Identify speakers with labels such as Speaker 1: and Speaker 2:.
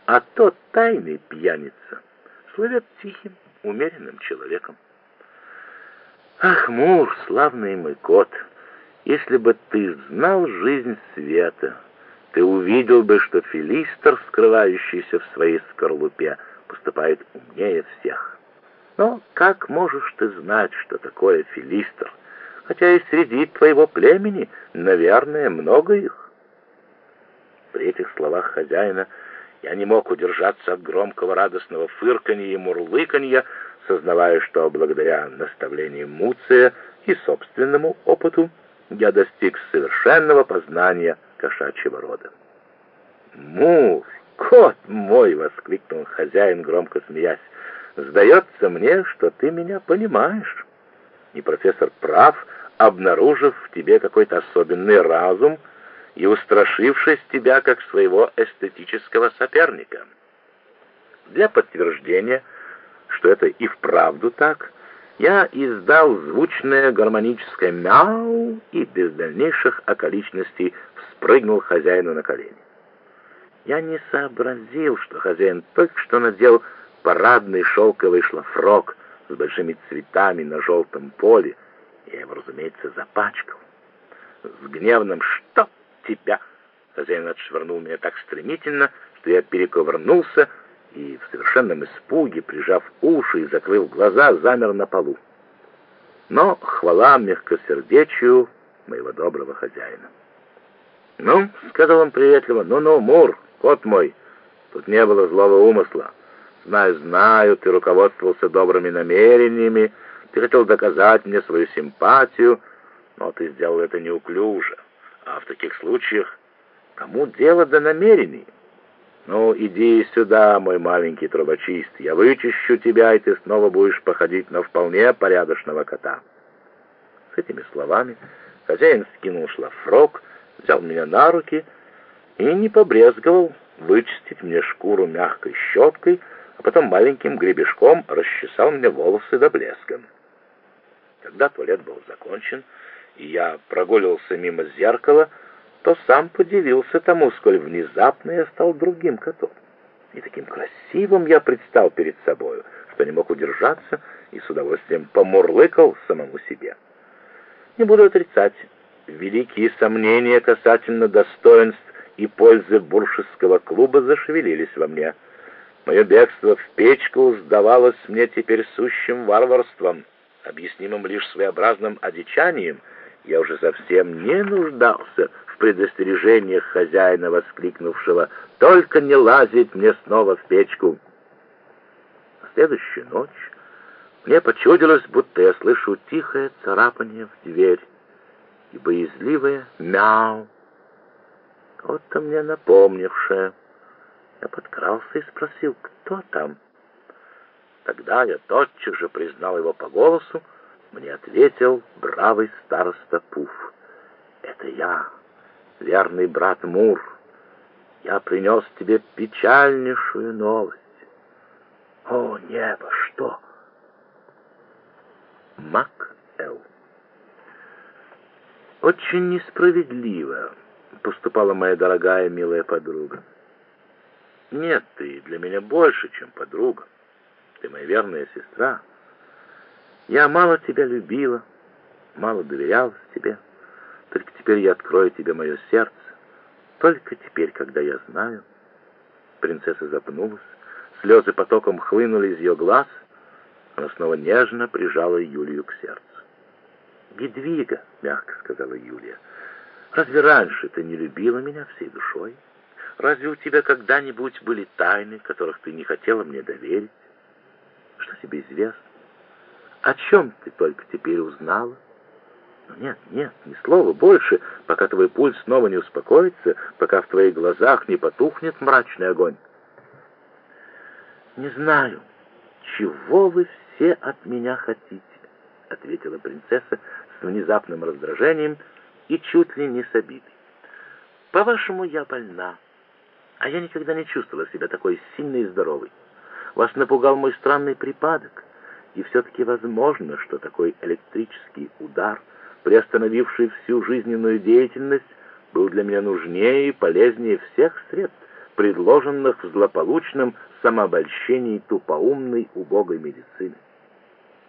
Speaker 1: а тот тайный пьяница слывет тихим, умеренным человеком. Ах, Мур, славный мой кот, если бы ты знал жизнь света, ты увидел бы, что филистер, скрывающийся в своей скорлупе, поступает умнее всех. Но как можешь ты знать, что такое филистер, хотя и среди твоего племени, наверное, много их? При этих словах хозяина я не мог удержаться от громкого радостного фырканья и мурлыканья, сознавая, что благодаря наставлениям Муция и собственному опыту я достиг совершенного познания кошачьего рода. «Мур, кот мой!» — воскликнул хозяин, громко смеясь. «Сдается мне, что ты меня понимаешь. И профессор прав, обнаружив в тебе какой-то особенный разум и устрашившись тебя как своего эстетического соперника. Для подтверждения, что это и вправду так, я издал звучное гармоническое мяу и без дальнейших околичностей вспрыгнул хозяину на колени. Я не сообразил, что хозяин только что надел парадный шелковый шлафрок с большими цветами на желтом поле, я его, разумеется, запачкал. С гневным «Что тебя?» хозяин отшвырнул меня так стремительно, что я перековырнулся и в совершенном испуге, прижав уши и закрыв глаза, замер на полу. Но хвала мягкосердечию моего доброго хозяина. «Ну, — сказал он приветливо, — ну-ну, Мур, кот мой, тут не было злого умысла. Знаю, ты руководствовался добрыми намерениями, ты хотел доказать мне свою симпатию, но ты сделал это неуклюже. А в таких случаях кому дело до намерений? Ну, иди сюда, мой маленький трубочист, я вычищу тебя, и ты снова будешь походить на вполне порядочного кота». С этими словами хозяин скинул шлафрок, взял меня на руки и не побрезговал вычистить мне шкуру мягкой щеткой, а потом маленьким гребешком расчесал мне волосы до блеска. Когда туалет был закончен, и я прогуливался мимо зеркала, то сам подивился тому, сколь внезапно я стал другим котом. И таким красивым я предстал перед собою, что не мог удержаться и с удовольствием помурлыкал самому себе. Не буду отрицать, великие сомнения касательно достоинств и пользы буршеского клуба зашевелились во мне. Мое бегство в печку сдавалось мне теперь сущим варварством, объяснимым лишь своеобразным одичанием. Я уже совсем не нуждался в предостережениях хозяина, воскликнувшего «Только не лазить мне снова в печку!». На следующую ночь мне почудилось, будто я слышу тихое царапание в дверь и боязливое «мяу», что-то мне напомнившее. Я подкрался и спросил, кто там. Тогда я тотчас же признал его по голосу. Мне ответил бравый староста Пуф. «Это я, верный брат Мур. Я принес тебе печальнейшую новость». «О, небо, что?» Мак Эл. Очень несправедливо поступала моя дорогая, милая подруга. Нет, ты для меня больше, чем подруга. Ты моя верная сестра. Я мало тебя любила, мало доверялась тебе. Только теперь я открою тебе мое сердце. Только теперь, когда я знаю. Принцесса запнулась. Слезы потоком хлынули из ее глаз. Она снова нежно прижала Юлию к сердцу. «Гедвига», — мягко сказала Юлия, — «разве раньше ты не любила меня всей душой? Разве у тебя когда-нибудь были тайны, которых ты не хотела мне доверить? Что тебе известно? О чем ты только теперь узнала? Но нет, ни слова больше, пока твой пульс снова не успокоится, пока в твоих глазах не потухнет мрачный огонь». «Не знаю, чего вы все от меня хотите», — ответила принцесса с внезапным раздражением и чуть ли не с обидой. «По-вашему, я больна, а я никогда не чувствовала себя такой сильной и здоровой. Вас напугал мой странный припадок, и все-таки возможно, что такой электрический удар, приостановивший всю жизненную деятельность, был для меня нужнее и полезнее всех средств, предложенных в злополучном самообольщении тупоумной убогой медицины.